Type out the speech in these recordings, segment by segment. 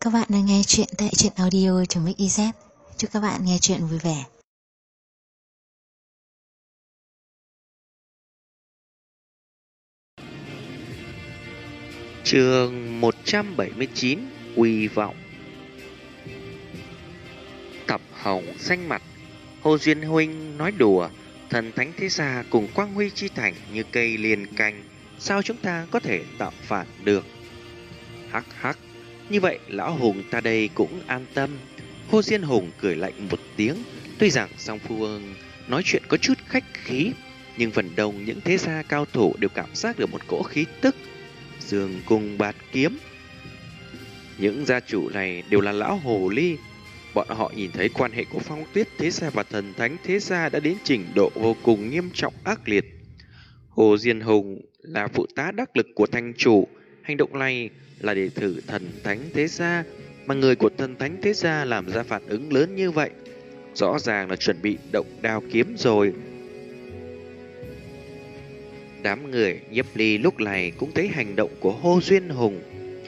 Các bạn đang nghe chuyện tại truyện audio.mix.iz. Chúc các bạn nghe chuyện vui vẻ. Chương 179 Quy vọng. Thập Hồng xanh mặt. Hồ Duyên huynh nói đùa, thần thánh thế gia cùng Quang Huy chi thành như cây liền cành, sao chúng ta có thể tạo phản được? Hắc hắc, như vậy lão hùng ta đây cũng an tâm. Hồ Diên Hùng cười lạnh một tiếng, tuy rằng song phương nói chuyện có chút khách khí, nhưng phần đông những thế gia cao thủ đều cảm giác được một cỗ khí tức dương cùng bạt kiếm. Những gia chủ này đều là lão hồ ly. Bọn họ nhìn thấy quan hệ của Phong Tuyết thế gia và thần thánh thế gia đã đến trình độ vô cùng nghiêm trọng ác liệt. Hồ Diên Hùng là phụ tá đắc lực của thành chủ, hành động này là để thử thần thánh thế gia, mà người của thần thánh thế gia làm ra phản ứng lớn như vậy, rõ ràng là chuẩn bị động đao kiếm rồi. Đám người Nhiếp Ly lúc này cũng thấy hành động của Hồ Duyên Hùng.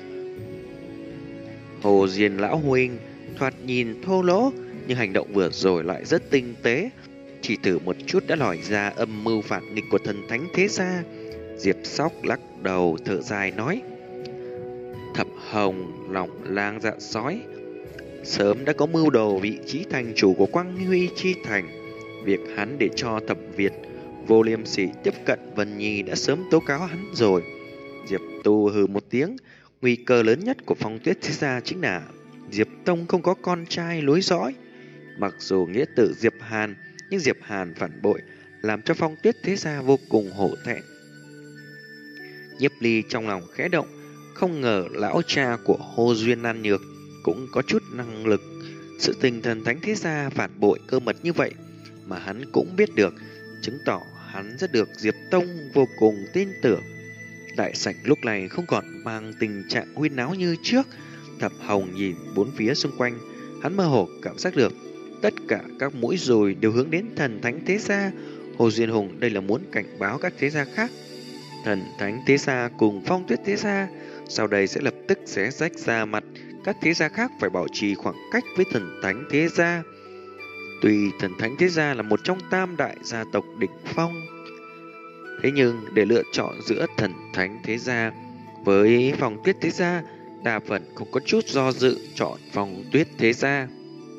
Hồ Diên lão huynh thoạt nhìn thô lỗ, nhưng hành động vừa rồi lại rất tinh tế, chỉ thử một chút đã lòi ra âm mưu phản nghịch của thần thánh thế gia. Diệp Sóc lắc đầu thở dài nói: Thập Hồng lòng lang dạ sói, sớm đã có mưu đồ vị trí thành chủ của Quang Huy chi thành. Việc hắn để cho Thập Việt vô liêm sỉ tiếp cận Vân Nhi đã sớm tố cáo hắn rồi. Diệp Tu hừ một tiếng, nguy cơ lớn nhất của Phong Tuyết thế gia chính là Diệp Tông không có con trai nối dõi. Mặc dù nghĩa tử Diệp Hàn, nhưng Diệp Hàn phản bội làm cho Phong Tuyết thế gia vô cùng hổ thẹn. Nhiếp Ly trong lòng khẽ động, không ngờ lão cha của Hồ Duyên Nan Nhược cũng có chút năng lực. Sự tình thần thánh thế gia phản bội cơ mật như vậy mà hắn cũng biết được, chứng tỏ hắn rất được Diệp Tông vô cùng tin tưởng. Đại sảnh lúc này không còn mang tình trạng huyên náo như trước. Thập Hồng nhìn bốn phía xung quanh, hắn mơ hồ cảm giác được tất cả các mũi dùi đều hướng đến thần thánh thế gia. Hồ Duyên Hùng đây là muốn cảnh báo các thế gia khác. Thần thánh thế gia cùng Phong Tuyết thế gia sau đây sẽ lập tức xé rách ra mặt, các thế gia khác phải bảo trì khoảng cách với thần thánh thế gia. Tuy thần thánh thế gia là một trong tam đại gia tộc đỉnh phong, thế nhưng để lựa chọn giữa thần thánh thế gia với Phong Tuyết thế gia, đa phần không có chút do dự chọn Phong Tuyết thế gia.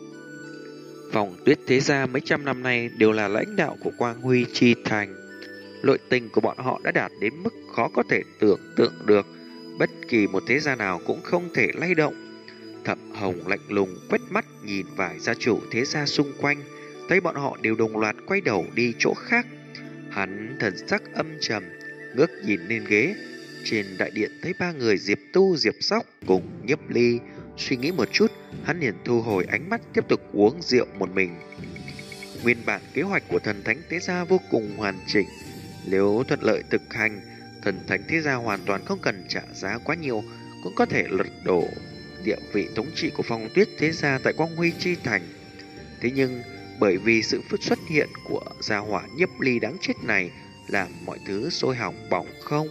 Phong Tuyết thế gia mấy trăm năm nay đều là lãnh đạo của Quang Huy chi thành. Nội tình của bọn họ đã đạt đến mức khó có thể tưởng tượng được, bất kỳ một thế gia nào cũng không thể lay động. Thập Hồng lạnh lùng quét mắt nhìn vài gia chủ thế gia xung quanh, thấy bọn họ đều đồng loạt quay đầu đi chỗ khác. Hắn thần sắc âm trầm, ngước nhìn lên ghế trên đại điện, thấy ba người Diệp Tu, Diệp Sóc cùng Nhiếp Ly. Suy nghĩ một chút, hắn liền thu hồi ánh mắt, tiếp tục uống rượu một mình. Nguyên bản kế hoạch của thần thánh thế gia vô cùng hoàn chỉnh, nếu thuận lợi thực hành, thần thánh thế gia hoàn toàn không cần trả giá quá nhiều cũng có thể lật đổ địa vị thống trị của Phong Tuyết thế gia tại Quang Huy chi thành. Thế nhưng bởi vì sự xuất hiện của gia hỏa Nhiếp Ly đáng chết này, làm mọi thứ sôi hỏng bỏng không.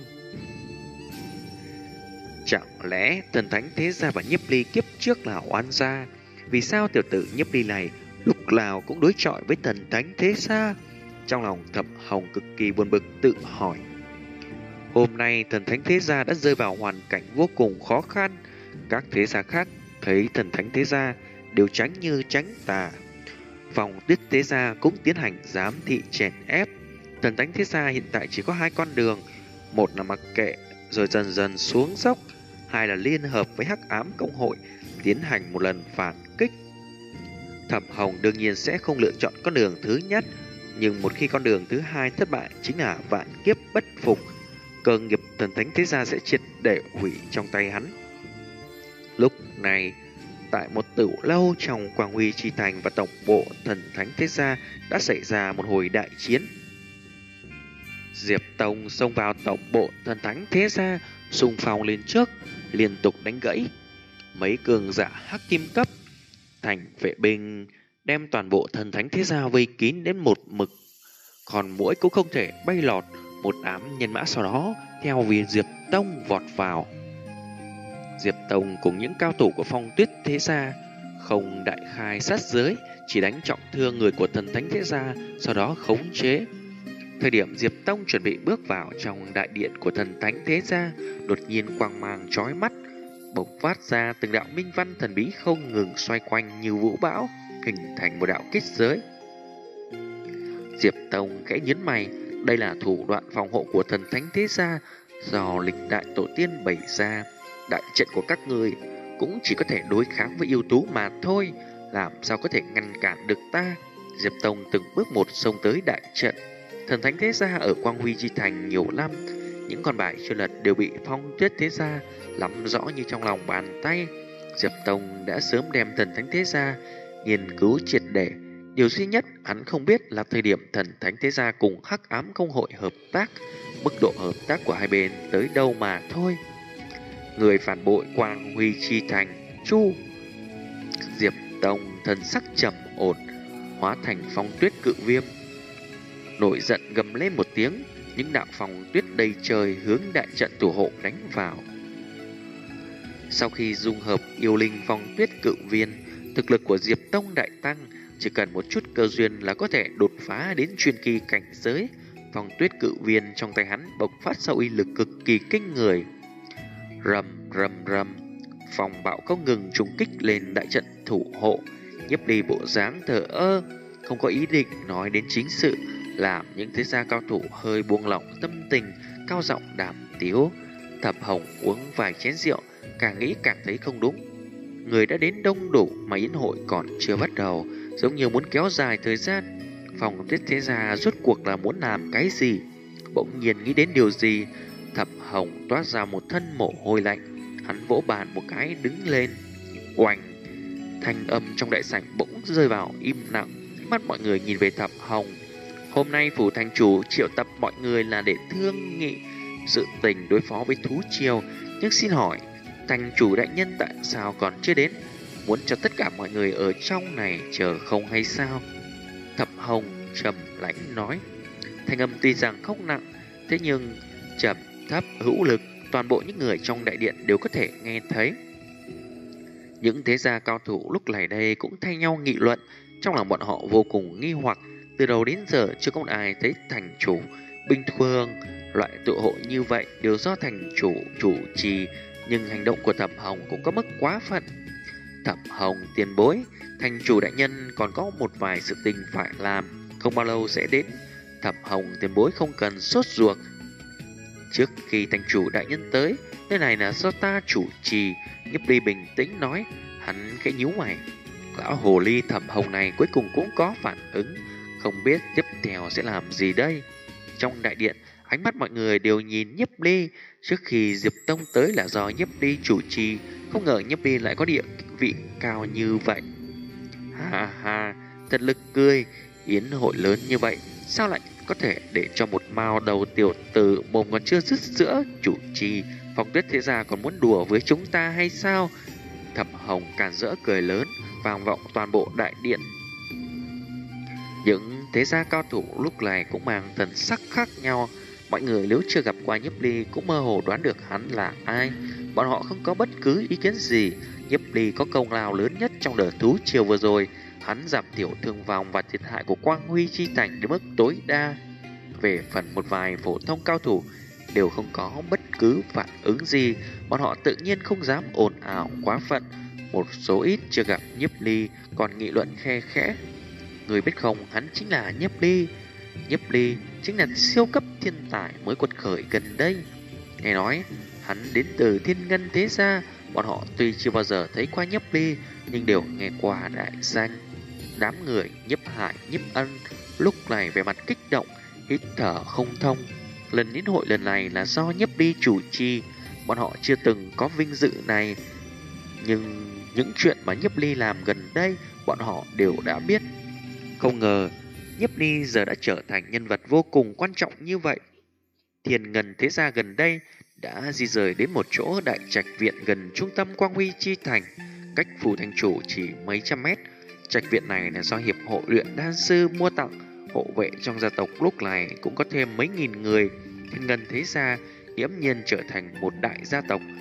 Chẳng lẽ thần thánh thế gia và Nhiếp Ly kiếp trước là oan gia? Vì sao tiểu tử Nhiếp Ly này lúc nào cũng đối chọi với thần thánh thế gia? Trong lòng Thập Hồng cực kỳ buồn bực tự hỏi. Hôm nay thần thánh thế gia đã rơi vào hoàn cảnh vô cùng khó khăn. Các thế gia khác thấy thần thánh thế gia đều tránh như tránh tà. Phong Tuyết thế gia cũng tiến hành giám thị chèn ép. Thần thánh thế gia hiện tại chỉ có hai con đường, một là mặc kệ rồi dần dần xuống dốc, hai là liên hợp với Hắc Ám Công hội tiến hành một lần phản kích. Thập Hồng đương nhiên sẽ không lựa chọn con đường thứ nhất, nhưng một khi con đường thứ hai thất bại chính là vạn kiếp bất phục, cơ nghiệp thần thánh thế gia sẽ triệt để hủy trong tay hắn. Lúc này, tại một tửu lâu trong Quang Huy chi thành và tổng bộ thần thánh thế gia đã xảy ra một hồi đại chiến. Diệp Tông xông vào tổng bộ thần thánh thế gia, xung phong lên trước, liên tục đánh gãy mấy cường giả hắc kim cấp. Thành vệ binh đem toàn bộ thần thánh thế gia vây kín đến một mực, còn muỗi cũng không thể bay lọt. Một đám nhân mã sau đó theo vì Diệp Tông vọt vào. Diệp Tông cùng những cao thủ của Phong Tuyết Thế Gia không đại khai sát giới, chỉ đánh trọng thương người của Thần Thánh Thế Gia, sau đó khống chế. Thời điểm Diệp Tông chuẩn bị bước vào trong đại điện của Thần Thánh Thế Gia, đột nhiên quang mang chói mắt bộc phát ra, từng đạo minh văn thần bí không ngừng xoay quanh như vũ bão, hình thành một đạo kết giới. Diệp Tông khẽ nhấn mày, đây là thủ đoạn phòng hộ của Thần Thánh Thế Gia do lịch đại tổ tiên bày ra. Đại trận của các người cũng chỉ có thể đối kháng với yêu thú mà thôi, làm sao có thể ngăn cản được ta? Diệp Tông từng bước một xông tới đại trận. Thần Thánh Thế Gia ở Quang Huy Chi Thành nhiều năm, những con bài chưa lật đều bị Phong Tuyết Thế Gia nắm rõ như trong lòng bàn tay. Diệp Tông đã sớm đem Thần Thánh Thế Gia nghiên cứu triệt để. Điều duy nhất hắn không biết là thời điểm Thần Thánh Thế Gia cùng Hắc Ám Công Hội hợp tác, mức độ hợp tác của hai bên tới đâu mà thôi. Người phản bội Quang Huy Chi Thành, Chu. Diệp Tông thần sắc trầm ổn, hóa thành phong tuyết cự viêm, nổi giận gầm lên một tiếng, những đạo phong tuyết đầy trời hướng đại trận thủ hộ đánh vào. Sau khi dung hợp yêu linh phong tuyết cự viên, thực lực của Diệp Tông đại tăng, chỉ cần một chút cơ duyên là có thể đột phá đến truyền kỳ cảnh giới. Phong tuyết cự viên trong tay hắn bộc phát ra uy lực cực kỳ kinh người. Rầm rầm rầm, phong bạo không ngừng trùng kích lên đại trận thủ hộ. Nhiếp Ly bộ dáng thờ ơ, không có ý định nói đến chính sự, làm những thế gia cao thủ hơi buông lỏng tâm tình, cao giọng đàm tiếu. Thẩm Hồng uống vài chén rượu, càng nghĩ càng thấy không đúng. Người đã đến đông đủ mà yến hội còn chưa bắt đầu, giống như muốn kéo dài thời gian. Phong Tuyết Thế Gia rốt cuộc là muốn làm cái gì? Bỗng nhiên nghĩ đến điều gì, Thẩm Hồng toát ra một thân mồ hôi lạnh. Hắn vỗ bàn một cái đứng lên. Oành! Thanh âm trong đại sảnh bỗng rơi vào im lặng. Mắt mọi người nhìn về Thẩm Hồng. Hôm nay phủ thành chủ triệu tập mọi người là để thương nghị sự tình đối phó với thú triều. Nhưng xin hỏi, thành chủ đại nhân tại sao còn chưa đến? Muốn cho tất cả mọi người ở trong này chờ không hay sao? Thẩm Hồng trầm lãnh nói. Thanh âm tuy rằng không nặng, thế nhưng trầm thấp hữu lực, toàn bộ những người trong đại điện đều có thể nghe thấy. Những thế gia cao thủ lúc này đây cũng thay nhau nghị luận, trong lòng bọn họ vô cùng nghi hoặc. Từ đầu đến giờ chưa có ai thấy thành chủ. Bình thường loại tụ hội như vậy đều do thành chủ chủ trì, nhưng hành động của Thẩm Hồng cũng có mức quá phận. Thẩm Hồng tiền bối, thành chủ đại nhân còn có một vài sự tình phải làm, không bao lâu sẽ đến. Thẩm Hồng tiền bối không cần sốt ruột. Trước khi thành chủ đại nhân tới, nơi này là do ta chủ trì. Nhiếp Ly bình tĩnh nói. Hắn khẽ nhíu mày. Lão hồ ly Thẩm Hồng này cuối cùng cũng có phản ứng, không biết tiếp theo sẽ làm gì đây. Trong đại điện, ánh mắt mọi người đều nhìn Nhiếp Ly. Trước khi Diệp Tông tới là do Nhiếp Ly chủ trì, không ngờ Nhiếp Ly lại có địa vị cao như vậy. Ha ha, thật lực cười. Yến hội lớn như vậy, sao lại có thể để cho một mao đầu tiểu tử mồm còn chưa dứt sữa chủ trì? Phong Tuyết Thế Gia còn muốn đùa với chúng ta hay sao? Thẩm Hồng càn rỡ cười lớn, vang vọng toàn bộ đại điện. Những thế gia cao thủ lúc này cũng mang thần sắc khác nhau. Mọi người nếu chưa gặp qua Nhiếp Ly cũng mơ hồ đoán được hắn là ai. Bọn họ không có bất cứ ý kiến gì. Nhiếp Ly có công lao lớn nhất trong đợt thú triều vừa rồi. Hắn giảm thiểu thương vong và thiệt hại của Quang Huy Chi Thành đến mức tối đa. Về phần một vài phổ thông cao thủ đều không có bất cứ phản ứng gì. Bọn họ tự nhiên không dám ồn ào quá phận. Một số ít chưa gặp Nhiếp Ly còn nghị luận khe khẽ. Người biết không, hắn chính là Nhiếp Ly. Nhiếp Ly chính là siêu cấp thiên tài mới quật khởi gần đây. Nghe nói hắn đến từ Thiên Ngân Thế Gia. Bọn họ tuy chưa bao giờ thấy qua Nhiếp Ly nhưng đều nghe qua đại danh. Đám người Nhiếp Hải, Nhiếp Ân lúc này về mặt kích động, hít thở không thông. Lần yến hội lần này là do Nhiếp Ly chủ trì. Bọn họ chưa từng có vinh dự này, nhưng những chuyện mà Nhiếp Ly làm gần đây bọn họ đều đã biết. Không ngờ Nhiếp Ly giờ đã trở thành nhân vật vô cùng quan trọng như vậy. Thiên Ngân Thế Gia gần đây đã di rời đến một chỗ đại trạch viện gần trung tâm Quang Huy Chi Thành, cách phủ thành chủ chỉ mấy trăm mét. Trạch viện này là do hiệp hội luyện đan sư mua tặng. Hộ vệ trong gia tộc lúc này cũng có thêm mấy nghìn người. Thiên Ngân Thế Gia nghiễm nhiên trở thành một đại gia tộc.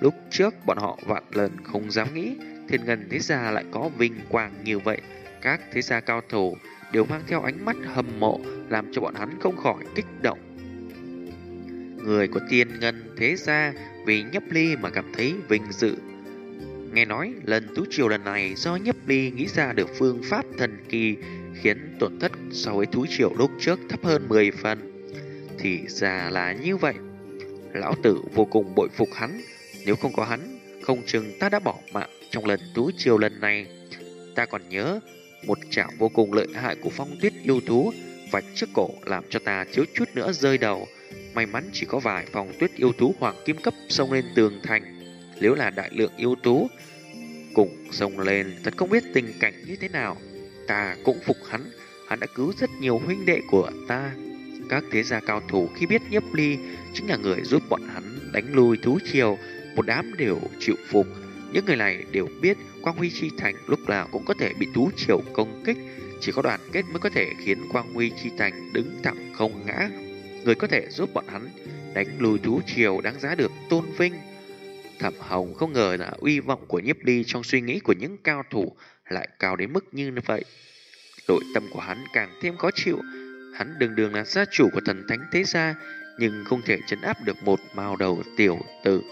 Lúc trước bọn họ vạn lần không dám nghĩ Thiên Ngân thế gia lại có vinh quang như vậy. Các thế gia cao thủ đều mang theo ánh mắt hâm mộ, làm cho bọn hắn không khỏi kích động. Người của Thiên Ngân thế gia vì Nhấp Ly mà cảm thấy vinh dự. Nghe nói lần Tú Triều lần này do Nhấp Ly nghĩ ra được phương pháp thần kỳ, khiến tổn thất so với Tú Triều lúc trước thấp hơn 10 phần. Thì ra là như vậy. Lão tử vô cùng bội phục hắn. Nếu không có hắn, không chừng ta đã bỏ mạng trong lần Tú Triều lần này. Ta còn nhớ một chảo vô cùng lợi hại của Phong Tuyết yêu thú vạch trước cổ làm cho ta thiếu chút nữa rơi đầu. May mắn chỉ có vài Phong Tuyết yêu thú hoàng kim cấp xông lên tường thành. Nếu là đại lượng yêu thú cùng xông lên, thật không biết tình cảnh như thế nào. Ta cũng phục hắn, hắn đã cứu rất nhiều huynh đệ của ta. Các thế gia cao thủ khi biết Nhiếp Ly chính là người giúp bọn hắn đánh lui Tú Triều, một đám đều chịu phục. Những người này đều biết Quang Huy Chi Thành lúc nào cũng có thể bị Tú Triều công kích, chỉ có đoàn kết mới có thể khiến Quang Huy Chi Thành đứng thẳng không ngã. Người có thể giúp bọn hắn đánh lùi Tú Triều đáng giá được tôn vinh. Thẩm Hồng không ngờ là uy vọng của Nhiếp Ly trong suy nghĩ của những cao thủ lại cao đến mức như vậy. Nội tâm của hắn càng thêm khó chịu. Hắn đường đường là gia chủ của thần thánh thế gia, nhưng không thể trấn áp được một mao đầu tiểu tử.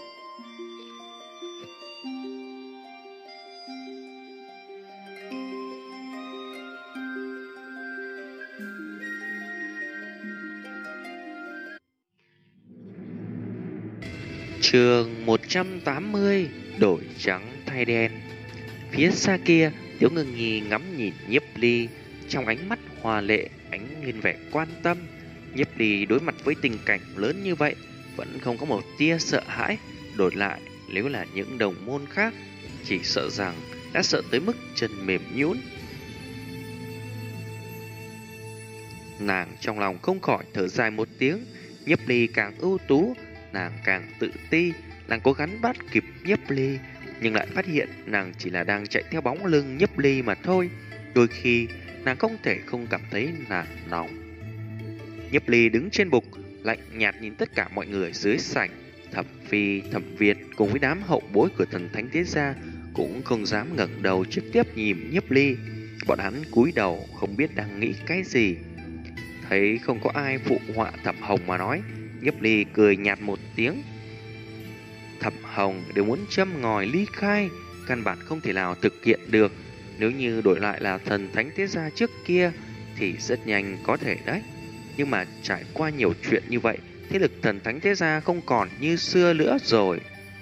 Chương 180: Đổi trắng thay đen. Phía xa kia, Tiếu Ngưng Nhi ngắm nhìn Nhiếp Ly, trong ánh mắt hòa lệ ánh lên vẻ quan tâm. Nhiếp Ly đối mặt với tình cảnh lớn như vậy vẫn không có một tia sợ hãi. Đổi lại, nếu là những đồng môn khác, chỉ sợ rằng đã sợ tới mức chân mềm nhũn. Nàng trong lòng không khỏi thở dài một tiếng. Nhiếp Ly càng ưu tú, nàng càng tự ti. Nàng cố gắng bắt kịp Nhiếp Ly, nhưng lại phát hiện nàng chỉ là đang chạy theo bóng lưng Nhiếp Ly mà thôi. Đôi khi nàng không thể không cảm thấy nản lòng. Nhiếp Ly đứng trên bục, lạnh nhạt nhìn tất cả mọi người dưới sảnh. Thẩm Phi, Thẩm Việt cùng với đám hậu bối của thần thánh thế gia cũng không dám ngẩng đầu trực tiếp nhìn Nhiếp Ly. Bọn hắn cúi đầu không biết đang nghĩ cái gì. Thấy không có ai phụ họa Thẩm Hồng mà nói, Nhiếp Ly cười nhạt một tiếng. Thẩm Hồng đều muốn châm ngòi ly khai, căn bản không thể nào thực hiện được. Nếu như đổi lại là thần thánh thế gia trước kia thì rất nhanh có thể đấy. Nhưng mà trải qua nhiều chuyện như vậy, thế lực thần thánh thế gia không còn như xưa nữa rồi.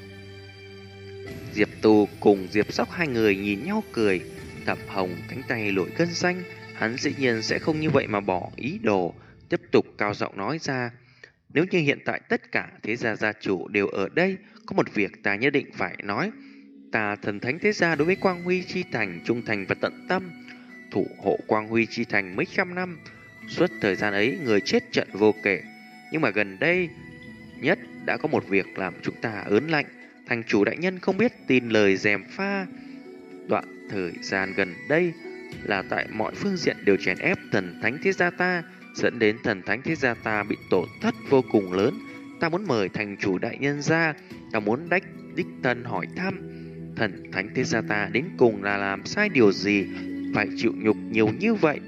Diệp Tu cùng Diệp Sóc hai người nhìn nhau cười. Thẩm Hồng cánh tay nổi gân xanh, hắn dĩ nhiên sẽ không như vậy mà bỏ ý đồ. Tiếp tục cao giọng nói ra: nếu như hiện tại tất cả thế gia gia chủ đều ở đây, có một việc ta nhất định phải nói. Ta thần thánh thế gia đối với Quang Huy Chi Thành trung thành và tận tâm, thủ hộ Quang Huy Chi Thành mấy trăm năm. Suốt thời gian ấy người chết trận vô kể, nhưng mà gần đây nhất đã có một việc làm chúng ta ớn lạnh. Thành chủ đại nhân không biết tin lời gièm pha. Đoạn thời gian gần đây là tại mọi phương diện đều chèn ép thần thánh thế gia ta, dẫn đến thần thánh thế gia ta bị tổn thất vô cùng lớn. Ta muốn mời thành chủ đại nhân ra, ta muốn đích thân hỏi thăm thần thánh thế gia ta đến cùng là làm sai điều gì phải chịu nhục nhiều như vậy.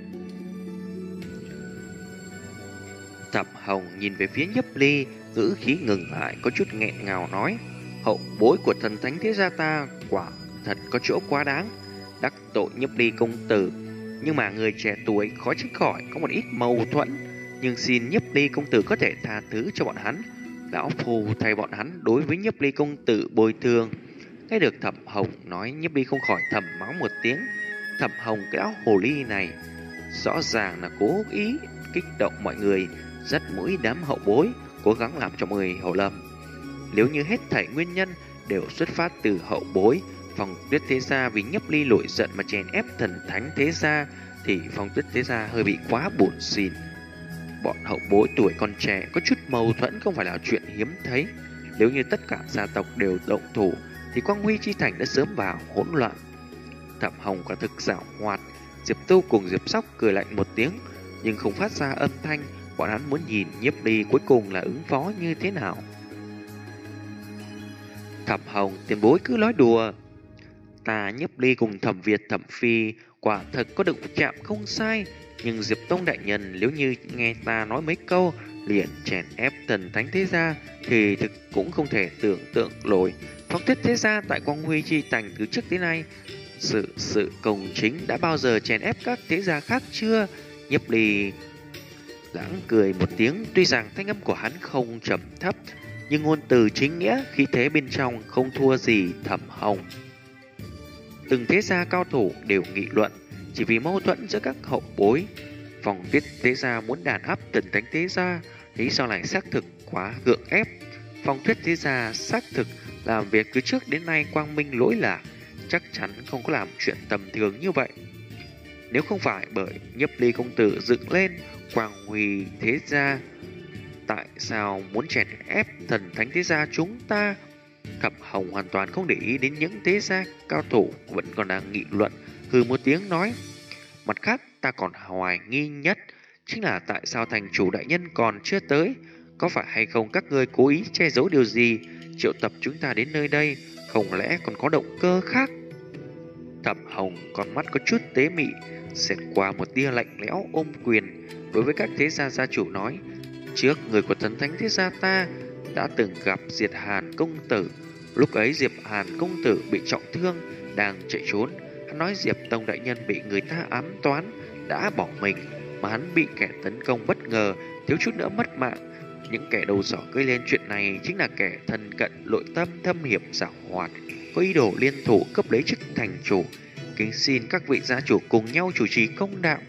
Thẩm Hồng nhìn về phía Nhiếp Ly, ngữ khí ngừng lại, có chút nghẹn ngào nói: hậu bối của thần thánh thế gia ta quả thật có chỗ quá đáng, đắc tội Nhiếp Ly công tử. Nhưng mà người trẻ tuổi khó tránh khỏi có một ít mâu thuẫn, nhưng xin Nhiếp Ly công tử có thể tha thứ cho bọn hắn. Lão phù thay bọn hắn đối với Nhiếp Ly công tử bồi thường. Nghe được Thẩm Hồng nói, Nhiếp Ly không khỏi thầm mắng một tiếng. Thẩm Hồng cái áo hồ ly này rõ ràng là cố ý kích động mọi người, dắt mũi đám hậu bối, cố gắng làm cho mọi người hiểu lầm. Nếu như hết thảy nguyên nhân đều xuất phát từ hậu bối, Phong Tuyết thế gia vì Nhiếp Ly nổi giận mà chèn ép thần thánh thế gia, thì Phong Tuyết thế gia hơi bị quá buồn xỉn. Bọn hậu bối tuổi còn trẻ có chút mâu thuẫn không phải là chuyện hiếm thấy. Nếu như tất cả gia tộc đều động thủ thì Quang Huy Chi Thành đã sớm vào hỗn loạn. Thẩm Hồng quả thực giảo hoạt. Diệp Tu cùng Diệp Sóc cười lạnh một tiếng, nhưng không phát ra âm thanh. Bọn hắn muốn nhìn Nhiếp Ly cuối cùng là ứng phó như thế nào. Thẩm Hồng tiền bối cứ nói đùa. Ta Nhiếp Ly cùng Thẩm Việt Thẩm Phi quả thật có đụng chạm không sai, nhưng Diệp Tông đại nhân nếu như nghe ta nói mấy câu liền chèn ép thần thánh thế gia thì thực cũng không thể tưởng tượng nổi. Phong Tuyết thế gia tại Quang Huy chi thành từ trước đến nay sự công chính đã bao giờ chèn ép các thế gia khác chưa? Nhiếp Ly lãng cười một tiếng, tuy rằng thanh âm của hắn không trầm thấp, nhưng ngôn từ chính nghĩa khí thế bên trong không thua gì Thẩm Hồng. Từng thế gia cao thủ đều nghị luận chỉ vì mâu thuẫn giữa các hậu bối. Phong Tuyết thế gia muốn đàn áp thần thánh thế gia, lý do này xác thực quá gượng ép. Phong Tuyết thế gia xác thực làm việc từ trước đến nay quang minh lỗi lạc, chắc chắn không có làm chuyện tầm thường như vậy. Nếu không phải bởi Nhiếp Ly công tử dựng lên Quang Huy thế gia, tại sao muốn chèn ép thần thánh thế gia chúng ta? Thẩm Hồng hoàn toàn không để ý đến những thế gia cao thủ vẫn còn đang nghị luận, hừ một tiếng nói: mặt khác ta còn hoài nghi nhất chính là tại sao thành chủ đại nhân còn chưa tới. Có phải hay không các ngươi cố ý che giấu điều gì, triệu tập chúng ta đến nơi đây, không lẽ còn có động cơ khác? Thẩm Hồng con mắt có chút tế mị, xẹt qua một tia lạnh lẽo ôm quyền, đối với các thế gia gia chủ nói: trước người của thần thánh thế gia ta đã từng gặp Diệt Hàn công tử. Lúc ấy Diệp Hàn công tử bị trọng thương, đang chạy trốn. Hắn nói Diệp Tông đại nhân bị người ta ám toán, đã bỏ mình, mà hắn bị kẻ tấn công bất ngờ, thiếu chút nữa mất mạng. Những kẻ đầu sỏ gây lên chuyện này chính là kẻ thân cận nội tâm thâm hiểm giảo hoạt, có ý đồ liên thủ cướp lấy chức thành chủ. Kính xin các vị gia chủ cùng nhau chủ trì công đạo.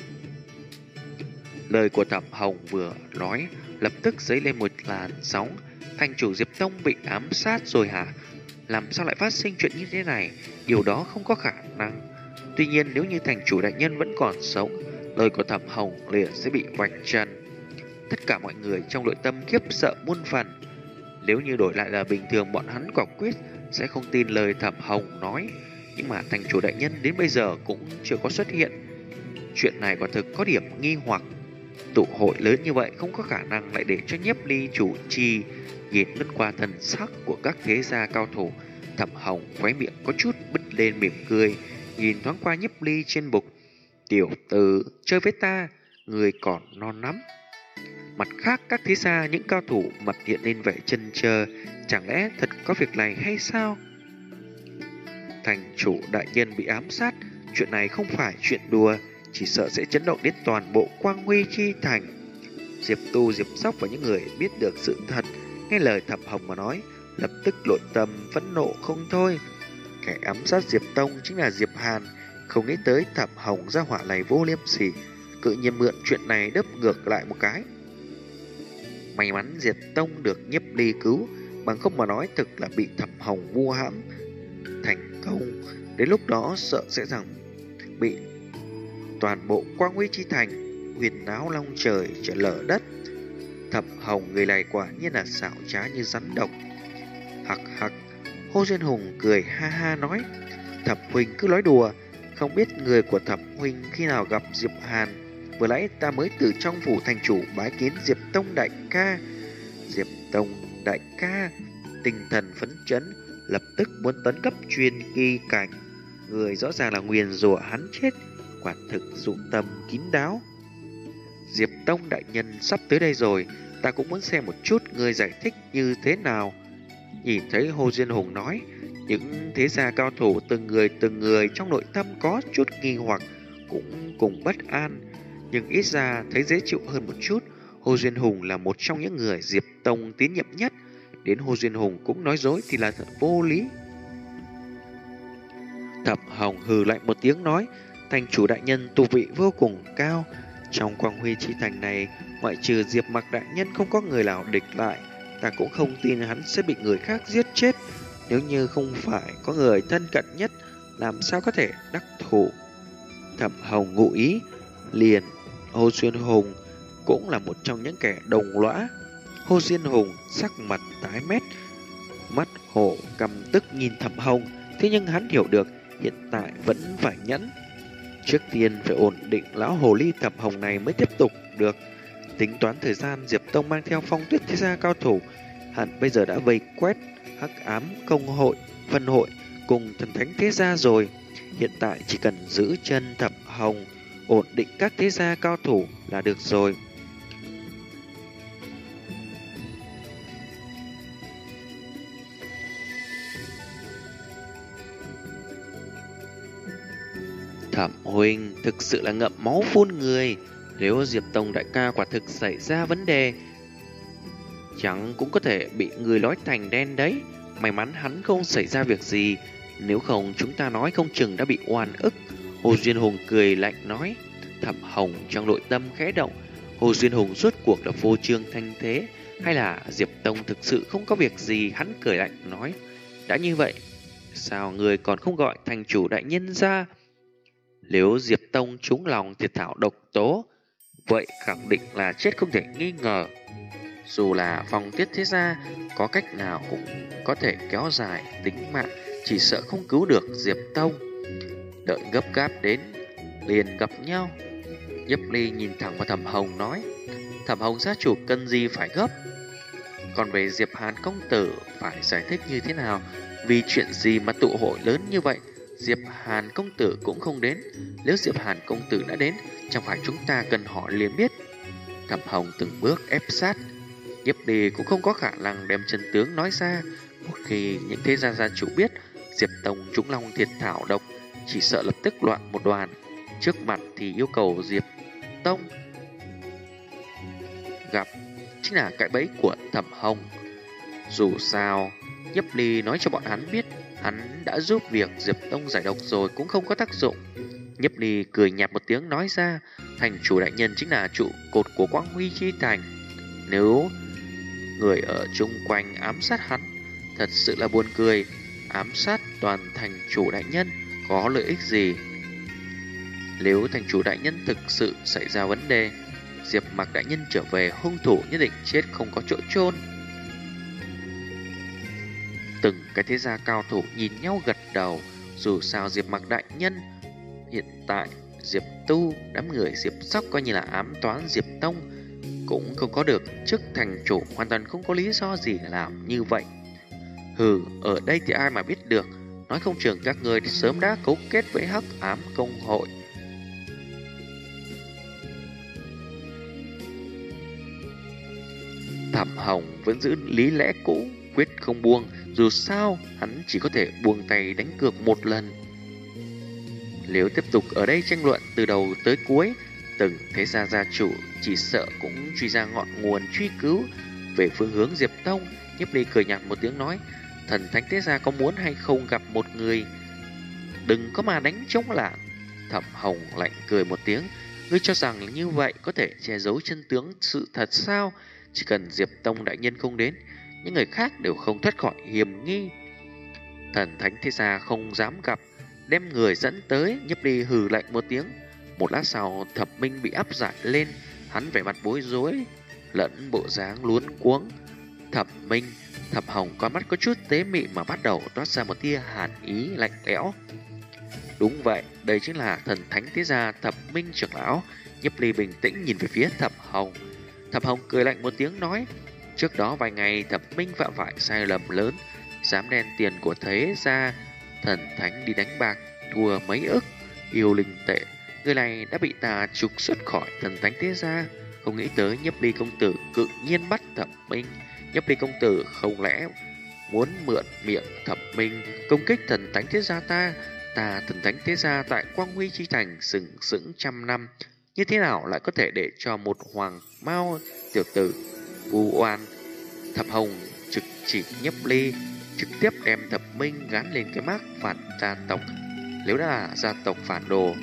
Lời của Thẩm Hồng vừa nói, lập tức dấy lên một làn sóng. Thành chủ Diệp Tông bị ám sát rồi hả? Làm sao lại phát sinh chuyện như thế này? Điều đó không có khả năng. Tuy nhiên nếu như thành chủ đại nhân vẫn còn sống, lời của Thẩm Hồng liền sẽ bị vạch trần. Tất cả mọi người trong nội tâm khiếp sợ muôn phần. Nếu như đổi lại là bình thường, bọn hắn quả quyết sẽ không tin lời Thẩm Hồng nói. Nhưng mà thành chủ đại nhân đến bây giờ cũng chưa có xuất hiện. Chuyện này quả thực có điểm nghi hoặc. Tụ hội lớn như vậy không có khả năng lại để cho Nhiếp Ly chủ trì. Nhìn lướt qua thần sắc của các thế gia cao thủ, Thẩm Hồng khóe miệng có chút bứt lên mỉm cười, nhìn thoáng qua Nhiếp Ly trên bục: tiểu tử, chơi với ta, người còn non lắm. Mặt khác các thế gia những cao thủ mặt hiện lên vẻ chần chờ, chẳng lẽ thật có việc này hay sao? Thành chủ đại nhân bị ám sát, chuyện này không phải chuyện đùa, chỉ sợ sẽ chấn động đến toàn bộ Quang Huy chi thành. Diệp Tu, Diệp Sóc và những người biết được sự thật nghe lời Thẩm Hồng mà nói, lập tức nội tâm phẫn nộ không thôi. Kẻ ám sát Diệp Tông chính là Diệp Hàn, không nghĩ tới Thẩm Hồng ra hỏa này vô liêm sỉ, cự nhiên mượn chuyện này đớp ngược lại một cái. May mắn Diệp Tông được Nhiếp Ly cứu, bằng không mà nói thực là bị Thẩm Hồng vu hãm thành công. Đến lúc đó sợ sẽ rằng bị toàn bộ Quang Huy chi thành huyền náo long trời trở lở đất. Thẩm Hồng người này quả nhiên là xảo trá như rắn độc. Hặc hặc, Hồ Duyên Hùng cười ha ha nói: Thẩm huynh cứ nói đùa, không biết người của Thẩm huynh khi nào gặp Diệp Hàn. Vừa nãy ta mới từ trong phủ thành chủ bái kiến Diệp Tông đại ca. Diệp Tông đại ca tinh thần phấn chấn, lập tức muốn tấn cấp truyền kỳ cảnh. Người rõ ràng là nguyền rủa hắn chết, quả thực dụng tâm kín đáo. Diệp Tông đại nhân sắp tới đây rồi, ta cũng muốn xem một chút người giải thích như thế nào. Nhìn thấy Hồ Duyên Hùng nói, những thế gia cao thủ từng người trong nội tâm có chút nghi hoặc, cũng cùng bất an, nhưng ít ra thấy dễ chịu hơn một chút. Hồ Duyên Hùng là một trong những người Diệp Tông tín nhiệm nhất, đến Hồ Duyên Hùng cũng nói dối thì là thật vô lý. Thẩm Hồng hừ lạnh một tiếng nói: thành chủ đại nhân tu vị vô cùng cao, trong Quang Huy chi thành này ngoại trừ Diệp Mặc đại nhân không có người nào địch lại. Ta cũng không tin hắn sẽ bị người khác giết chết. Nếu như không phải có người thân cận nhất, làm sao có thể đắc thủ? Thẩm Hồng ngụ ý, liền Hồ Duyên Hùng cũng là một trong những kẻ đồng lõa. Hồ Duyên Hùng sắc mặt tái mét, mắt hổ căm tức nhìn Thẩm Hồng. Thế nhưng hắn hiểu được hiện tại vẫn phải nhẫn. Trước tiên phải ổn định lão hồ ly Thẩm Hồng này mới tiếp tục được. Tính toán thời gian, Diệp Tông mang theo Phong Tuyết thế gia cao thủ hẳn bây giờ đã vây quét Hắc Ám Công Hội, Vân Hội cùng Thần Thánh Thế Gia rồi. Hiện tại chỉ cần giữ chân Thẩm Hồng, ổn định các thế gia cao thủ là được rồi. Thẩm huynh thực sự là ngậm máu phun người. Nếu Diệp Tông đại ca quả thực xảy ra vấn đề, chẳng cũng có thể bị người nói thành đen đấy. May mắn hắn không xảy ra việc gì, nếu không chúng ta nói không chừng đã bị oan ức. Hồ Duyên Hùng cười lạnh nói. Thẩm Hồng trong nội tâm khẽ động. Hồ Duyên Hùng rốt cuộc là vô trương thanh thế, hay là Diệp Tông thực sự không có việc gì? Hắn cười lạnh nói. Đã như vậy, sao người còn không gọi thành chủ đại nhân ra? Nếu Diệp Tông trúng lòng thiệt thảo độc tố, vậy khẳng định là chết không thể nghi ngờ. Dù là Phong Tiết thế gia có cách nào cũng có thể kéo dài tính mạng, chỉ sợ không cứu được Diệp Tông. Đợi gấp gáp đến liền gặp nhau. Nhiếp Ly nhìn thẳng vào Thẩm Hồng nói. Thẩm Hồng gia chủ cần gì phải gấp? Còn về Diệp Hàn công tử phải giải thích như thế nào? Vì chuyện gì mà tụ hội lớn như vậy? Diệp Hàn công tử cũng không đến. Nếu Diệp Hàn công tử đã đến, chẳng phải chúng ta cần hỏi liền biết. Thẩm Hồng từng bước ép sát. Nhiếp Ly cũng không có khả năng đem chân tướng nói ra. Một khi những thế gia gia chủ biết Diệp Tông trúng long thiệt thảo độc, chỉ sợ lập tức loạn một đoàn. Trước mặt thì yêu cầu Diệp Tông gặp chính là cái bẫy của Thẩm Hồng. Dù sao, Nhiếp Ly nói cho bọn hắn biết hắn đã giúp việc Diệp Tông giải độc rồi cũng không có tác dụng. Nhiếp Ly cười nhạt một tiếng nói ra. Thành chủ đại nhân chính là trụ cột của Quang Huy Chi Thành. Nếu người ở chung quanh ám sát hắn, thật sự là buồn cười. Ám sát toàn thành chủ đại nhân có lợi ích gì? Nếu thành chủ đại nhân thực sự xảy ra vấn đề, Diệp Mặc đại nhân trở về, hung thủ nhất định chết không có chỗ chôn. Từng cái thế gia cao thủ nhìn nhau gật đầu. Dù sao Diệp Mặc đại nhân hiện tại, Diệp Tu, đám người Diệp Sóc coi như là ám toán Diệp Tông, cũng không có được chức thành chủ, hoàn toàn không có lý do gì làm như vậy. Hừ, ở đây thì ai mà biết được, nói không chừng các người sớm đã cấu kết với Hắc Ám Công Hội. Thẩm Hồng vẫn giữ lý lẽ cũ, quyết không buông. Dù sao, hắn chỉ có thể buông tay đánh cược một lần. Nếu tiếp tục ở đây tranh luận từ đầu tới cuối, từng thế gia gia chủ chỉ sợ cũng truy ra ngọn nguồn truy cứu về phương hướng Diệp Tông. Nhiếp Ly cười nhạt một tiếng nói. Thần thánh thế gia có muốn hay không gặp một người, đừng có mà đánh trống lảng. Thẩm Hồng lạnh cười một tiếng. Ngươi cho rằng như vậy có thể che giấu chân tướng sự thật sao? Chỉ cần Diệp Tông đại nhân không đến, những người khác đều không thoát khỏi hiểm nghi. Thần thánh thế gia không dám gặp, đem người dẫn tới. Nhiếp Ly hừ lạnh một tiếng. Một lát sau, Thẩm Minh bị áp giải lên. Hắn vẻ mặt bối rối lẫn bộ dáng luống cuống. Thẩm Minh, Thẩm Hồng con mắt có chút tế mị mà bắt đầu toát ra một tia hàn ý lạnh lẽo. Đúng vậy, đây chính là thần thánh thế gia Thẩm Minh trưởng lão. Nhiếp Ly bình tĩnh nhìn về phía Thẩm Hồng. Thẩm Hồng cười lạnh một tiếng nói. Trước đó vài ngày Thẩm Minh phạm phải sai lầm lớn, dám đen tiền của thế gia thần thánh đi đánh bạc, thua mấy ức yêu linh tệ. Người này đã bị ta trục xuất khỏi thần thánh thế gia. Không nghĩ tới Nhiếp Ly công tử cự nhiên bắt Thẩm Minh. Nhiếp Ly công tử không lẽ muốn mượn miệng Thẩm Minh công kích thần thánh thế gia ta? Ta thần thánh thế gia tại Quang Huy Chi Thành sừng sững trăm năm, như thế nào lại có thể để cho một hoàng mao tiểu tử vu oan? Thẩm Hồng trực chỉ Nhiếp Ly, trực tiếp đem Thẩm Minh gắn lên cái mác phản gia tộc. Nếu đã là gia tộc phản đồ,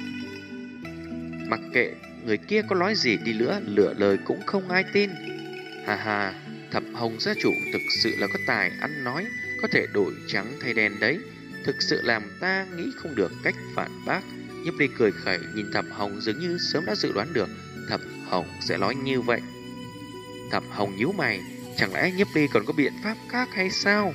mặc kệ người kia có nói gì đi nữa, lựa lời cũng không ai tin. Hà hà, Thẩm Hồng gia chủ thực sự là có tài ăn nói, có thể đổi trắng thay đen đấy. Thực sự làm ta nghĩ không được cách phản bác. Nhiếp Ly cười khẩy nhìn Thẩm Hồng, dường như sớm đã dự đoán được Thẩm Hồng sẽ nói như vậy. Thẩm Hồng nhíu mày, chẳng lẽ Nhiếp Ly còn có biện pháp khác hay sao?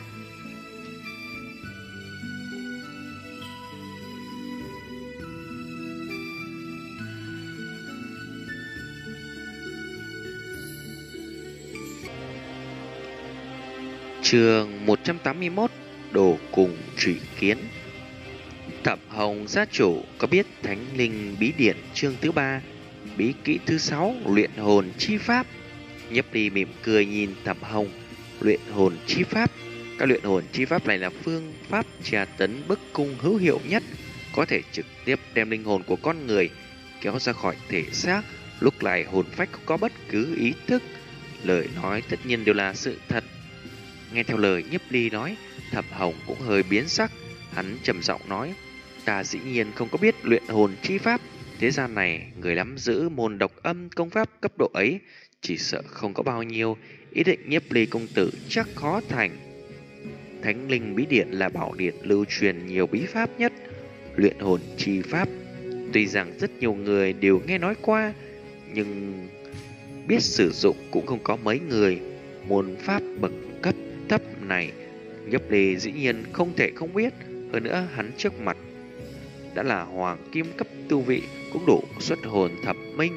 Chương 181 Đồ cùng trụy kiến. Thẩm Hồng gia chủ có biết Thánh Linh Bí Điển chương thứ 3, bí kỹ thứ 6 luyện hồn chi pháp? Nhấp đi mỉm cười nhìn Thẩm Hồng. Luyện hồn chi pháp. Các luyện hồn chi pháp này là phương pháp tra tấn bức cung hữu hiệu nhất, có thể trực tiếp đem linh hồn của con người kéo ra khỏi thể xác. Lúc này hồn phách không có bất cứ ý thức. Lời nói tất nhiên đều là sự thật. Nghe theo lời Nhiếp Ly nói, Thẩm Hồng cũng hơi biến sắc. Hắn trầm giọng nói: ta dĩ nhiên không có biết luyện hồn chi pháp. Thế gian này người nắm giữ môn độc âm công pháp cấp độ ấy chỉ sợ không có bao nhiêu. Ý định Nhiếp Ly công tử chắc khó thành. Thánh Linh Bí Điển là bảo điển lưu truyền nhiều bí pháp nhất. Luyện hồn chi pháp tuy rằng rất nhiều người đều nghe nói qua, nhưng biết sử dụng cũng không có mấy người. Môn pháp bậc cấp thấp này Nhiếp Ly dĩ nhiên không thể không biết. Hơn nữa hắn trước mặt đã là hoàng kim cấp tu vị, cũng đủ xuất hồn Thẩm Minh.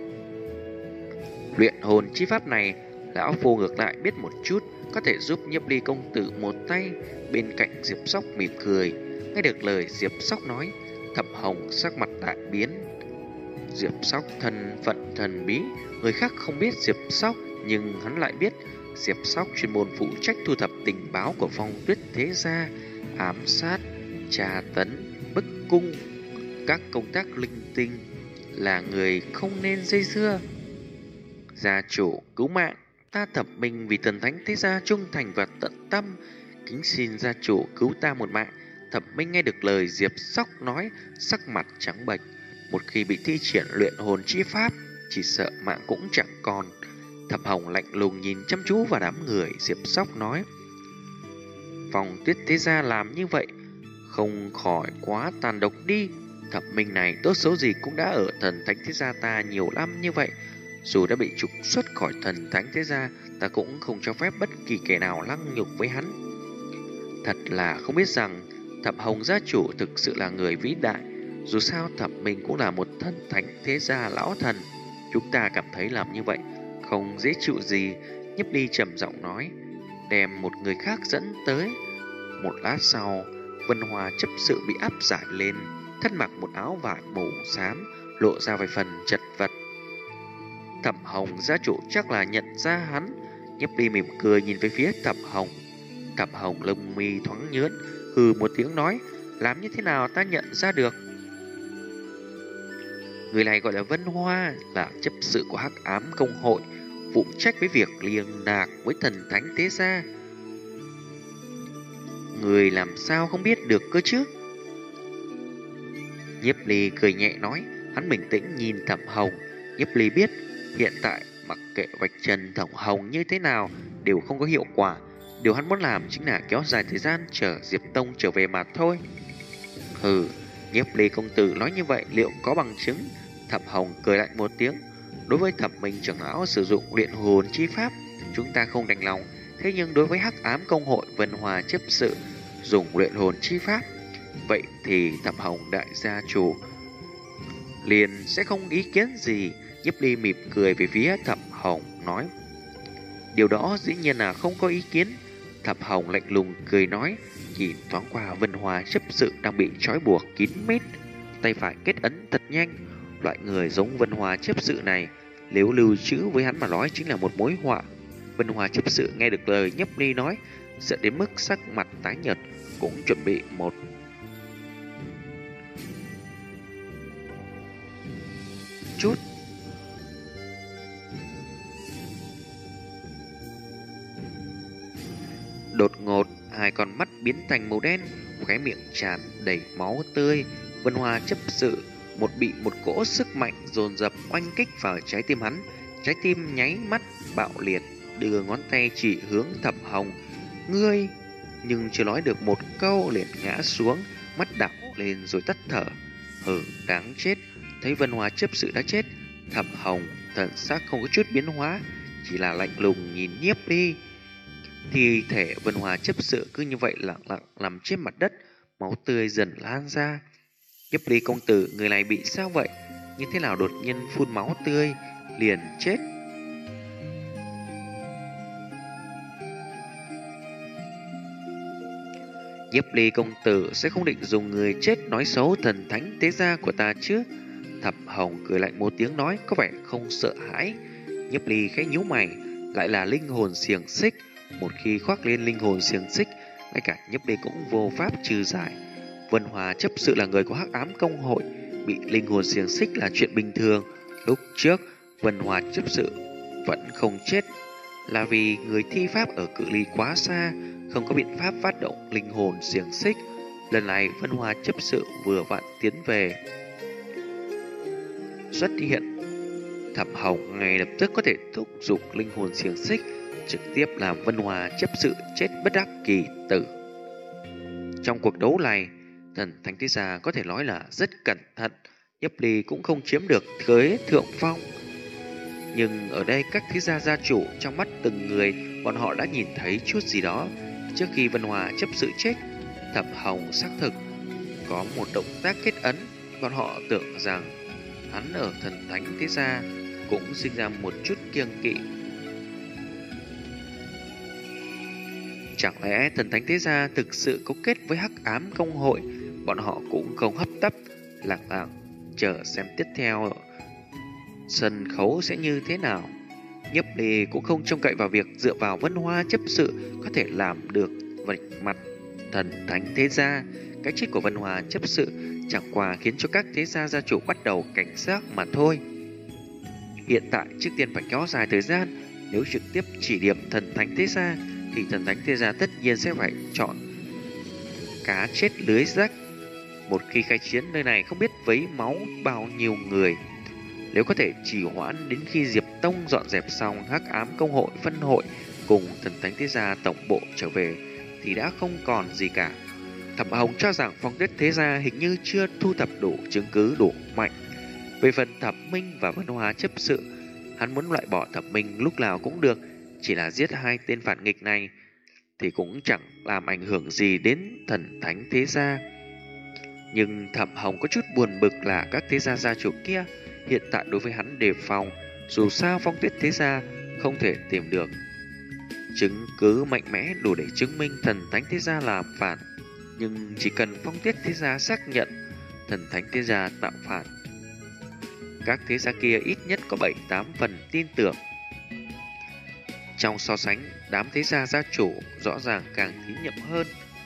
Luyện hồn chi pháp này lão phu ngược lại biết một chút, có thể giúp Nhiếp Ly công tử một tay. Bên cạnh Diệp Sóc mỉm cười. Nghe được lời Diệp Sóc nói, Thẩm Hồng sắc mặt đại biến. Diệp Sóc thân phận thần bí, người khác không biết Diệp Sóc, nhưng hắn lại biết. Diệp Sóc chuyên môn phụ trách thu thập tình báo của Phong Tuyết thế gia, ám sát, tra tấn, bức cung, các công tác linh tinh, là người không nên dây dưa. Gia chủ cứu mạng, ta Thẩm Minh vì thần thánh thế gia trung thành và tận tâm, kính xin gia chủ cứu ta một mạng. Thẩm Minh nghe được lời Diệp Sóc nói, sắc mặt trắng bệch. Một khi bị thi triển luyện hồn chi pháp, chỉ sợ mạng cũng chẳng còn. Thẩm Hồng lạnh lùng nhìn chăm chú vào đám người. Diệp Sóc nói: Phong Tuyết thế gia làm như vậy không khỏi quá tàn độc đi. Thẩm Minh này tốt xấu gì cũng đã ở thần thánh thế gia ta nhiều năm như vậy. Dù đã bị trục xuất khỏi thần thánh thế gia, ta cũng không cho phép bất kỳ kẻ nào lăng nhục với hắn. Thật là không biết rằng Thẩm Hồng gia chủ thực sự là người vĩ đại. Dù sao Thẩm Minh cũng là một thần thánh thế gia lão thần. Chúng ta cảm thấy làm như vậy không dễ chịu gì. Nhiếp Ly trầm giọng nói, đem một người khác dẫn tới. Một lát sau, Vân Hòa chấp sự bị áp giải lên, thân mặc một áo vải màu xám, lộ ra vài phần chật vật. Thẩm Hồng gia chủ chắc là nhận ra hắn. Nhiếp Ly mỉm cười nhìn về phía Thẩm Hồng. Thẩm Hồng lông mi thoáng nhớn, hừ một tiếng nói, làm như thế nào ta nhận ra được? Người này gọi là Vân Hoa, là chấp sự của Hắc Ám Công Hội, phụ trách với việc liên lạc với thần thánh thế gia. Người làm sao không biết được cơ chứ? Nhiếp Ly cười nhẹ nói. Hắn bình tĩnh nhìn Thẩm Hồng. Nhiếp Ly biết hiện tại mặc kệ vạch trần Thẩm Hồng như thế nào đều không có hiệu quả. Điều hắn muốn làm chính là kéo dài thời gian chờ Diệp Tông trở về mà thôi. Hừ, Nhiếp Ly công tử nói như vậy liệu có bằng chứng? Thẩm Hồng cười lạnh một tiếng. Đối với Thẩm Minh trưởng lão sử dụng luyện hồn chi pháp, chúng ta không đành lòng. Thế nhưng đối với Hắc Ám Công Hội Vân Hòa chấp sự dùng luyện hồn chi pháp, vậy thì Thẩm Hồng đại gia chủ liền sẽ không ý kiến gì. Nhiếp Ly mỉm cười về phía Thẩm Hồng nói, điều đó dĩ nhiên là không có ý kiến. Thẩm Hồng lạnh lùng cười nói, nhìn thoáng qua Vân Hòa chấp sự đang bị trói buộc kín mít, tay phải kết ấn thật nhanh. Loại người giống Vân Hòa chấp sự này, nếu lưu trữ với hắn mà nói chính là một mối họa. Vân Hòa chấp sự nghe được lời Nhiếp Ly nói, sợ đến mức sắc mặt tái nhợt, cũng chuẩn bị một chút. Đột ngột, hai con mắt biến thành màu đen, khóe miệng tràn đầy máu tươi. Vân Hòa chấp sự bị một cỗ sức mạnh dồn dập oanh kích vào trái tim hắn. Trái tim nháy mắt bạo liệt, đưa ngón tay chỉ hướng Thẩm Hồng. Ngươi! Nhưng chưa nói được một câu liền ngã xuống, mắt đảo lên rồi tắt thở. Hừ, đáng chết! Thấy Vân Hòa chấp sự đã chết, Thẩm Hồng thần sắc không có chút biến hóa, chỉ là lạnh lùng nhìn Nhiếp Ly. Thi thể Vân Hòa chấp sự cứ như vậy lặng lặng nằm trên mặt đất, máu tươi dần lan ra. Nhiếp Ly công tử, người này bị sao vậy? Như thế nào đột nhiên phun máu tươi liền chết? Nhiếp Ly công tử sẽ không định dùng người chết nói xấu thần thánh thế gia của ta chứ? Thẩm Hồng cười lạnh một tiếng nói, có vẻ không sợ hãi. Nhiếp Ly khẽ nhíu mày, lại là linh hồn xiềng xích. Một khi khoác lên linh hồn xiềng xích, ngay cả Nhiếp Ly cũng vô pháp trừ giải. Vân Hòa chấp sự là người của Hắc Ám Công hội, bị linh hồn xiềng xích là chuyện bình thường. Lúc trước, Vân Hòa chấp sự vẫn không chết là vì người thi pháp ở cự ly quá xa, không có biện pháp phát động linh hồn xiềng xích. Lần này Vân Hòa chấp sự vừa vặn tiến về xuất hiện, Thẩm Hồng ngay lập tức có thể thúc giục linh hồn xiềng xích, trực tiếp làm Vân Hòa chấp sự chết bất đắc kỳ tử. Trong cuộc đấu này, thần thánh thế gia có thể nói là rất cẩn thận, Nhiếp Ly cũng không chiếm được thế thượng phong. Nhưng ở đây các thế gia gia chủ, trong mắt từng người, bọn họ đã nhìn thấy chút gì đó. Trước khi Vân Hòa chấp sự chết, Thẩm Hồng xác thực có một động tác kết ấn. Bọn họ tưởng rằng hắn ở thần thánh thế gia cũng sinh ra một chút kiêng kỵ. Chẳng lẽ thần thánh thế gia thực sự cấu kết với Hắc Ám Công hội? Bọn họ cũng không hấp tấp, lặng lặng chờ xem tiếp theo sân khấu sẽ như thế nào. Nhiếp Ly cũng không trông cậy vào việc dựa vào Vân Hoa chấp sự có thể làm được vạch mặt thần thánh thế gia. Cái chết của Vân Hoa chấp sự chẳng qua khiến cho các thế gia gia chủ bắt đầu cảnh giác mà thôi. Hiện tại trước tiên phải kéo dài thời gian. Nếu trực tiếp chỉ điểm thần thánh thế gia thì thần thánh thế gia tất nhiên sẽ phải chọn cá chết lưới rách. Một khi khai chiến, nơi này không biết vấy máu bao nhiêu người. Nếu có thể trì hoãn đến khi Diệp Tông dọn dẹp xong Hắc Ám Công hội phân hội cùng thần thánh thế gia tổng bộ trở về thì đã không còn gì cả. Thẩm Hồng cho rằng Phong Tuyết thế gia hình như chưa thu thập đủ chứng cứ đủ mạnh. Về phần Thẩm Minh và Vân Hoa chấp sự, hắn muốn loại bỏ Thẩm Minh lúc nào cũng được, chỉ là giết hai tên phản nghịch này thì cũng chẳng làm ảnh hưởng gì đến thần thánh thế gia. Nhưng Thẩm Hồng có chút buồn bực là các thế gia gia chủ kia hiện tại đối với hắn đề phòng. Dù sao Phong Tuyết thế gia không thể tìm được chứng cứ mạnh mẽ đủ để chứng minh thần thánh thế gia làm phản, nhưng chỉ cần Phong Tuyết thế gia xác nhận thần thánh thế gia tạo phản, các thế gia kia ít nhất có 7-8 phần tin tưởng. Trong so sánh, đám thế gia gia chủ rõ ràng càng tín nhiệm hơn.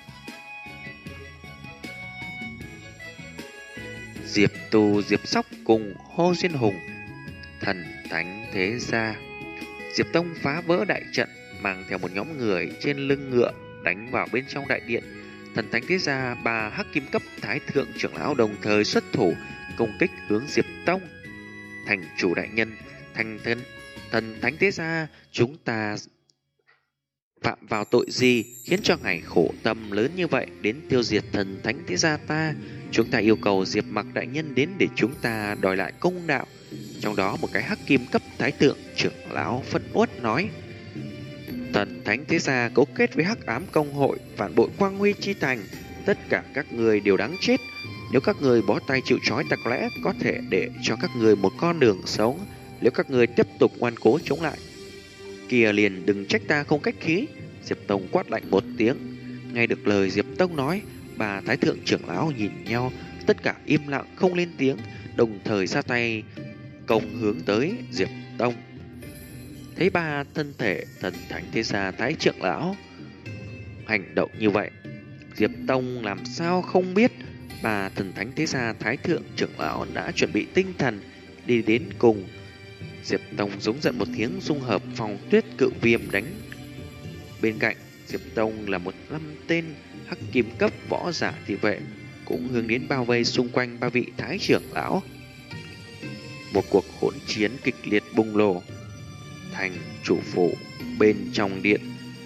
Diệp Tu, Diệp Sóc cùng Hồ Duyên Hùng, thần thánh thế gia. Diệp Tông phá vỡ đại trận, mang theo một nhóm người trên lưng ngựa đánh vào bên trong đại điện. Thần thánh thế gia 3 hắc kim cấp thái thượng trưởng lão đồng thời xuất thủ công kích hướng Diệp Tông. Thành chủ đại nhân, thần thánh thế gia, chúng ta phạm vào tội gì khiến cho ngài khổ tâm lớn như vậy đến tiêu diệt thần thánh thế gia ta? Chúng ta yêu cầu Diệp Mặc đại nhân đến để chúng ta đòi lại công đạo. Trong đó một cái hắc kim cấp thái thượng trưởng lão phân uất nói: thần thánh thế gia cấu kết với Hắc Ám Công hội, phản bội Quang Huy chi thành, tất cả các người đều đáng chết. Nếu các người bó tay chịu trói, ta có lẽ có thể để cho các người một con đường sống. Nếu các người tiếp tục ngoan cố chống lại, kia liền đừng trách ta không cách khí. Diệp Tông quát lạnh một tiếng. Nghe được lời Diệp Tông nói, 3 thái thượng trưởng lão nhìn nhau, tất cả im lặng không lên tiếng, đồng thời ra tay công hướng tới Diệp Tông. Thấy 3 thân thể thần thánh thế gia thái trưởng lão hành động như vậy, Diệp Tông làm sao không biết 3 thần thánh thế gia thái thượng trưởng lão đã chuẩn bị tinh thần đi đến cùng. Diệp Tông giống giận một tiếng, dung hợp Phong Tuyết cự viêm đánh. Bên cạnh Diệp Tông là 15 tên hắc kim cấp võ giả thị vệ cũng hướng đến bao vây xung quanh 3 vị thái trưởng lão. Một cuộc hỗn chiến kịch liệt bùng nổ. Thành chủ phủ bên trong điện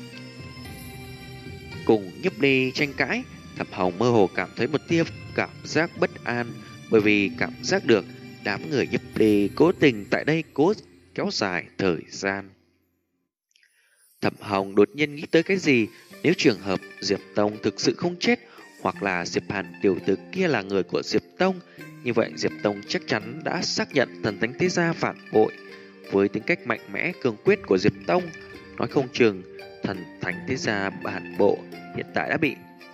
cùng Nhiếp Ly tranh cãi, Thẩm Hồng mơ hồ cảm thấy một tia cảm giác bất an, bởi vì cảm giác được đám người Nhiếp Ly cố tình tại đây cố kéo dài thời gian. Thẩm Hồng đột nhiên nghĩ tới cái gì. Nếu trường hợp Diệp Tông thực sự không chết, hoặc là Diệp Hàn tiểu tử kia là người của Diệp Tông, như vậy Diệp Tông chắc chắn đã xác nhận thần thánh thế gia phản bội. Với tính cách mạnh mẽ cường quyết của Diệp Tông, nói không chừng thần thánh thế gia bản bộ hiện tại đã bị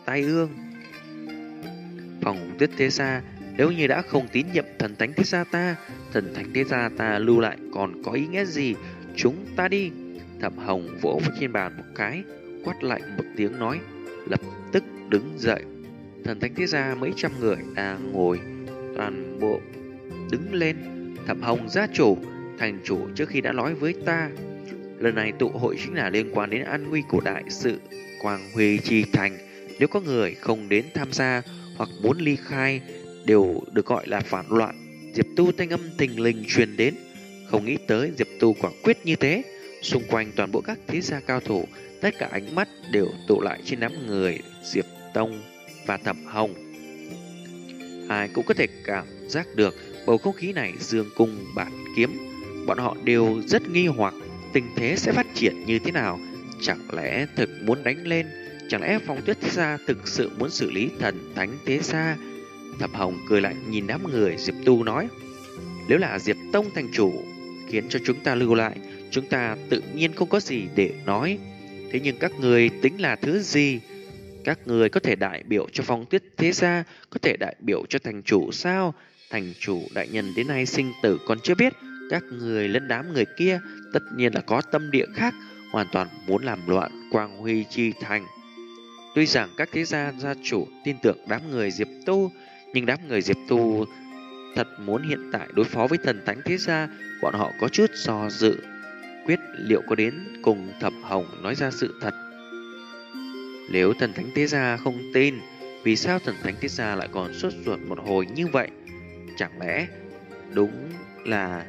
tai ương. Phong Tuyết Thế Gia, nếu như đã không tín nhiệm thần thánh thế gia ta, thần thánh thế gia ta lưu lại còn có ý nghĩa gì? Chúng ta đi. Thẩm Hồng vỗ vào trên bàn một cái, quát lạnh một tiếng nói, lập tức đứng dậy. Thần thánh thế gia mấy trăm người đang ngồi toàn bộ đứng lên. Thẩm Hồng gia chủ, thành chủ trước khi đã nói với ta, lần này tụ hội chính là liên quan đến an nguy của đại sự Quang Huy Chi Thành. Nếu có người không đến tham gia hoặc muốn ly khai đều được gọi là phản loạn. Diệp Tu thanh âm thình lình truyền đến. Không nghĩ tới Diệp Tu quả quyết như thế. Xung quanh toàn bộ các thế gia cao thủ, tất cả ánh mắt đều tụ lại trên đám người Diệp Tông và Thẩm Hồng. Ai cũng có thể cảm giác được bầu không khí này dương cung bạt kiếm. Bọn họ đều rất nghi hoặc tình thế sẽ phát triển như thế nào. Chẳng lẽ thực muốn đánh lên? Chẳng lẽ Phong Tuyết Thế Gia thực sự muốn xử lý thần thánh thế gia? Thẩm Hồng cười lạnh nhìn đám người Diệp Tu nói, nếu là Diệp Tông thành chủ khiến cho chúng ta lưu lại, chúng ta tự nhiên không có gì để nói. Thế nhưng các người tính là thứ gì? Các người có thể đại biểu cho Phong Tuyết Thế Gia, có thể đại biểu cho thành chủ sao? Thành chủ đại nhân đến nay sinh tử còn chưa biết. Các người lẫn đám người kia tất nhiên là có tâm địa khác, hoàn toàn muốn làm loạn Quang Huy Chi Thành. Tuy rằng các thế gia gia chủ tin tưởng đám người Diệp Tu, nhưng đám người Diệp Tu thật muốn hiện tại đối phó với thần thánh thế gia, bọn họ có chút do dự, quyết liệu có đến cùng Thẩm Hồng nói ra sự thật. Nếu thần thánh thế gia không tin, vì sao thần thánh thế gia lại còn sốt ruột một hồi như vậy? Chẳng lẽ đúng là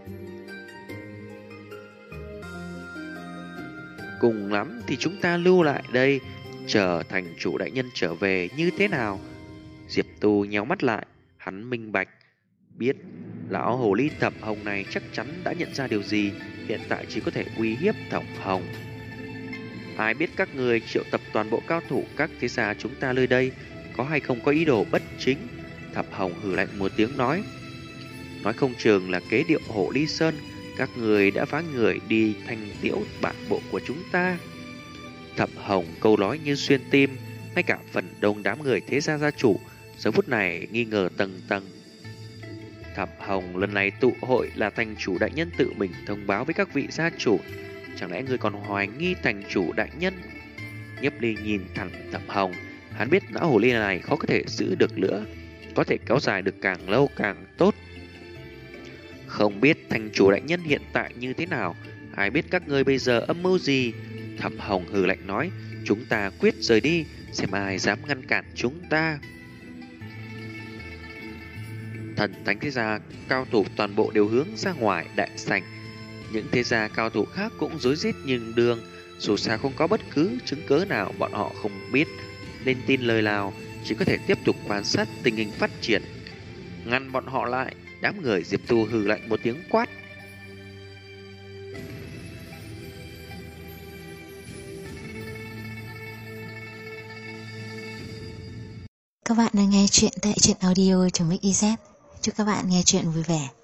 cùng lắm thì chúng ta lưu lại đây, chờ thành chủ đại nhân trở về như thế nào? Diệp Tu nhéo mắt lại, hắn minh bạch, biết lão hồ ly Thẩm Hồng này chắc chắn đã nhận ra điều gì, hiện tại chỉ có thể uy hiếp Thẩm Hồng. Ai biết các người triệu tập toàn bộ cao thủ các thế gia chúng ta nơi đây có hay không có ý đồ bất chính? Thẩm Hồng hừ lạnh một tiếng nói không chừng là kế điệu Hổ Ly Sơn, các người đã phá người đi thành tiễu bản bộ của chúng ta. Thẩm Hồng câu nói như xuyên tim, ngay cả phần đông đám người thế gia gia chủ giờ phút này nghi ngờ tầng tầng. Thẩm Hồng lần này tụ hội là thành chủ đại nhân tự mình thông báo với các vị gia chủ, chẳng lẽ người còn hoài nghi thành chủ đại nhân? Nhiếp Ly nhìn thẳng Thẩm Hồng, hắn biết lão hồ ly này khó có thể giữ được nữa, có thể kéo dài được càng lâu càng tốt. Không biết thành chủ đại nhân hiện tại như thế nào, ai biết các ngươi bây giờ âm mưu gì? Thẩm Hồng hừ lạnh nói, chúng ta quyết rời đi, xem ai dám ngăn cản chúng ta. Thần thánh thế gia cao thủ toàn bộ đều hướng ra ngoài đại sảnh. Những thế gia cao thủ khác cũng rối rít nhưng đường, dù sao không có bất cứ chứng cớ nào bọn họ không biết nên tin lời nào, chỉ có thể tiếp tục quan sát tình hình phát triển. Ngăn bọn họ lại, đám người Diệp Tu hừ lạnh một tiếng quát. Các bạn đang nghe chuyện tại truyện audio.mix.iz. Chúc các bạn nghe chuyện vui vẻ.